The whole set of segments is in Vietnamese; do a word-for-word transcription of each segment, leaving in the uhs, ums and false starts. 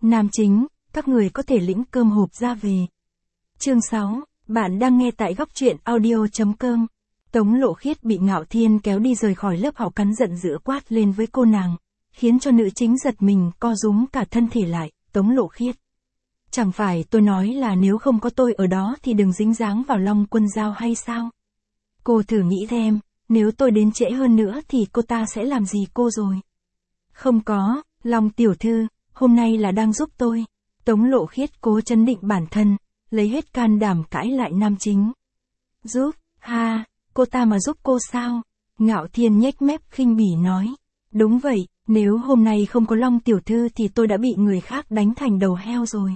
Nam chính, các người có thể lĩnh cơm hộp ra về. Chương sáu, bạn đang nghe tại góc truyện audio.com. Tống Lộ Khiết bị Ngạo Thiên kéo đi rời khỏi lớp học, cắn giận dữ quát lên với cô nàng, khiến cho nữ chính giật mình, co rúm cả thân thể lại. Tống Lộ Khiết, chẳng phải tôi nói là nếu không có tôi ở đó thì đừng dính dáng vào Long Quân Dao hay sao? Cô thử nghĩ xem, nếu tôi đến trễ hơn nữa thì cô ta sẽ làm gì cô rồi? Không có, Long tiểu thư, hôm nay là đang giúp tôi. Tống Lộ Khiết cố trấn định bản thân, lấy hết can đảm cãi lại nam chính. Giúp, ha, cô ta mà giúp cô sao? Ngạo Thiên nhếch mép khinh bỉ nói. Đúng vậy, nếu hôm nay không có Long tiểu thư thì tôi đã bị người khác đánh thành đầu heo rồi.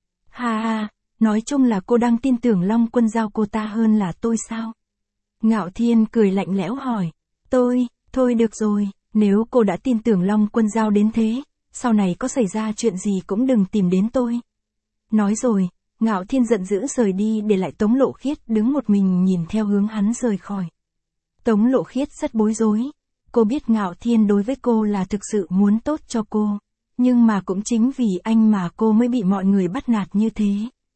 Ha ha, nói chung là cô đang tin tưởng Long Quân Dao cô ta hơn là tôi sao? Ngạo Thiên cười lạnh lẽo hỏi. Tôi, thôi được rồi, nếu cô đã tin tưởng Long Quân Dao đến thế, sau này có xảy ra chuyện gì cũng đừng tìm đến tôi. Nói rồi, Ngạo Thiên giận dữ rời đi, để lại Tống Lộ Khiết đứng một mình nhìn theo hướng hắn rời khỏi. Tống Lộ Khiết rất bối rối. Cô biết Ngạo Thiên đối với cô là thực sự muốn tốt cho cô, nhưng mà cũng chính vì anh mà cô mới bị mọi người bắt nạt như thế.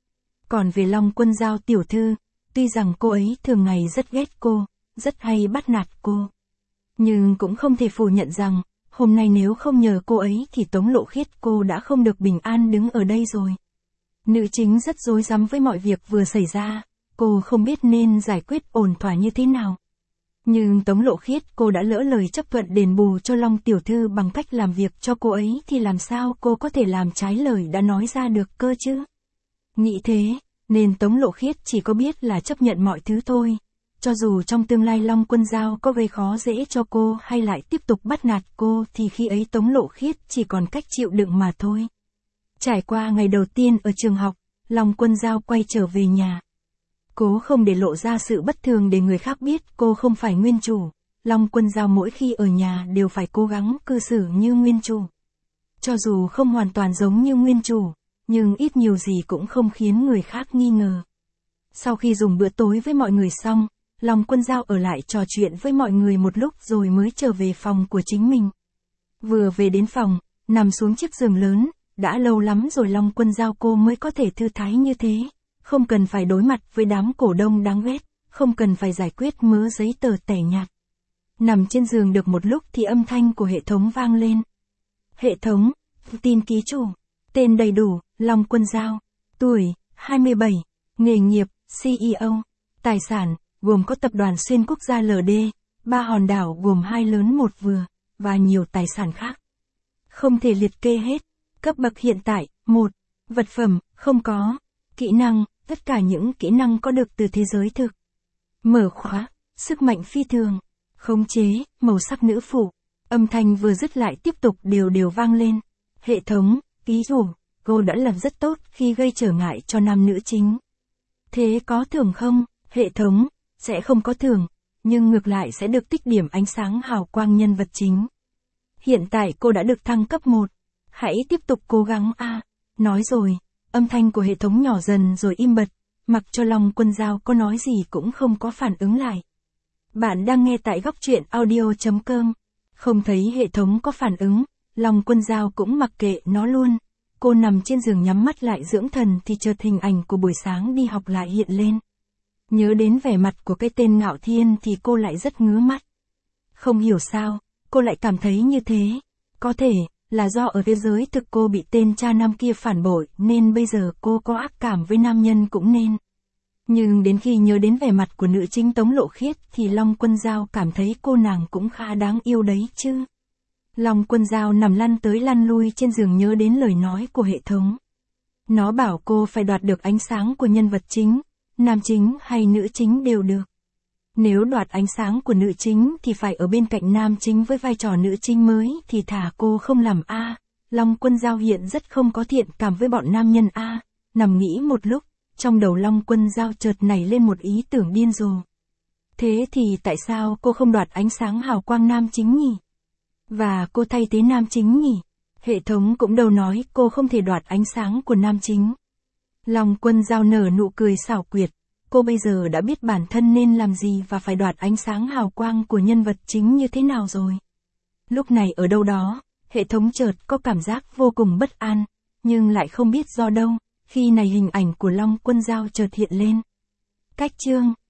Còn về Long Quân Dao tiểu thư, tuy rằng cô ấy thường ngày rất ghét cô, rất hay bắt nạt cô, nhưng cũng không thể phủ nhận rằng, hôm nay nếu không nhờ cô ấy thì Tống Lộ Khiết cô đã không được bình an đứng ở đây rồi. Nữ chính rất rối rắm với mọi việc vừa xảy ra, cô không biết nên giải quyết ổn thỏa như thế nào. Nhưng Tống Lộ Khiết cô đã lỡ lời chấp thuận đền bù cho Long tiểu thư bằng cách làm việc cho cô ấy thì làm sao cô có thể làm trái lời đã nói ra được cơ chứ? Nghĩ thế, nên Tống Lộ Khiết chỉ có biết là chấp nhận mọi thứ thôi. Cho dù trong tương lai Long Quân Dao có gây khó dễ cho cô hay lại tiếp tục bắt nạt cô thì khi ấy Tống Lộ Khiết chỉ còn cách chịu đựng mà thôi. Trải qua ngày đầu tiên ở trường học, Long Quân Dao quay trở về nhà. Cố không để lộ ra sự bất thường để người khác biết cô không phải nguyên chủ, Long Quân Dao mỗi khi ở nhà đều phải cố gắng cư xử như nguyên chủ. Cho dù không hoàn toàn giống như nguyên chủ, nhưng ít nhiều gì cũng không khiến người khác nghi ngờ. Sau khi dùng bữa tối với mọi người xong, Long Quân Dao ở lại trò chuyện với mọi người một lúc rồi mới trở về phòng của chính mình. Vừa về đến phòng, nằm xuống chiếc giường lớn, đã lâu lắm rồi Long Quân Dao cô mới có thể thư thái như thế, không cần phải đối mặt với đám cổ đông đáng ghét, không cần phải giải quyết mớ giấy tờ tẻ nhạt. Nằm trên giường được một lúc thì âm thanh của hệ thống vang lên. Hệ thống, tin ký chủ, tên đầy đủ, Long Quân Dao, tuổi, hai mươi bảy, nghề nghiệp, xê e ô, tài sản, gồm có tập đoàn xuyên quốc gia lờ đê, ba hòn đảo gồm hai lớn một vừa, và nhiều tài sản khác. Không thể liệt kê hết. Cấp bậc hiện tại, một. Vật phẩm, không có. Kỹ năng, tất cả những kỹ năng có được từ thế giới thực. Mở khóa, sức mạnh phi thường. Khống chế, màu sắc nữ phụ. Âm thanh vừa dứt lại tiếp tục đều đều vang lên. Hệ thống, ký chủ, cô đã làm rất tốt khi gây trở ngại cho nam nữ chính. Thế có thưởng không? Hệ thống, sẽ không có thưởng, nhưng ngược lại sẽ được tích điểm ánh sáng hào quang nhân vật chính. Hiện tại cô đã được thăng cấp một. Hãy tiếp tục cố gắng a. À. Nói rồi, âm thanh của hệ thống nhỏ dần rồi im bặt, mặc cho Long Quân Dao có nói gì cũng không có phản ứng lại. Bạn đang nghe tại góc truyện audio.com. Không thấy hệ thống có phản ứng, Long Quân Dao cũng mặc kệ nó luôn. Cô nằm trên giường nhắm mắt lại dưỡng thần thì chợt hình ảnh của buổi sáng đi học lại hiện lên. Nhớ đến vẻ mặt của cái tên Ngạo Thiên thì cô lại rất ngứa mắt. Không hiểu sao, cô lại cảm thấy như thế. Có thể là do ở thế giới thực cô bị tên cha nam kia phản bội nên bây giờ cô có ác cảm với nam nhân cũng nên. Nhưng đến khi nhớ đến vẻ mặt của nữ chính Tống Lộ Khiết thì Long Quân Dao cảm thấy cô nàng cũng khá đáng yêu đấy chứ. Long Quân Dao nằm lăn tới lăn lui trên giường nhớ đến lời nói của hệ thống. Nó bảo cô phải đoạt được ánh sáng của nhân vật chính, nam chính hay nữ chính đều được. Nếu đoạt ánh sáng của nữ chính thì phải ở bên cạnh nam chính với vai trò nữ chính mới thì thả cô không làm a. À. Long Quân Dao hiện rất không có thiện cảm với bọn nam nhân a. À. Nằm nghĩ một lúc, trong đầu Long Quân Dao chợt nảy lên một ý tưởng điên rồ. Thế thì tại sao cô không đoạt ánh sáng hào quang nam chính nhỉ? Và cô thay thế nam chính nhỉ? Hệ thống cũng đâu nói cô không thể đoạt ánh sáng của nam chính. Long Quân Dao nở nụ cười xảo quyệt. Cô bây giờ đã biết bản thân nên làm gì và phải đoạt ánh sáng hào quang của nhân vật chính như thế nào rồi. Lúc này ở đâu đó, hệ thống chợt có cảm giác vô cùng bất an. Nhưng lại không biết do đâu, khi này hình ảnh của Long Quân Dao chợt hiện lên. Cách chương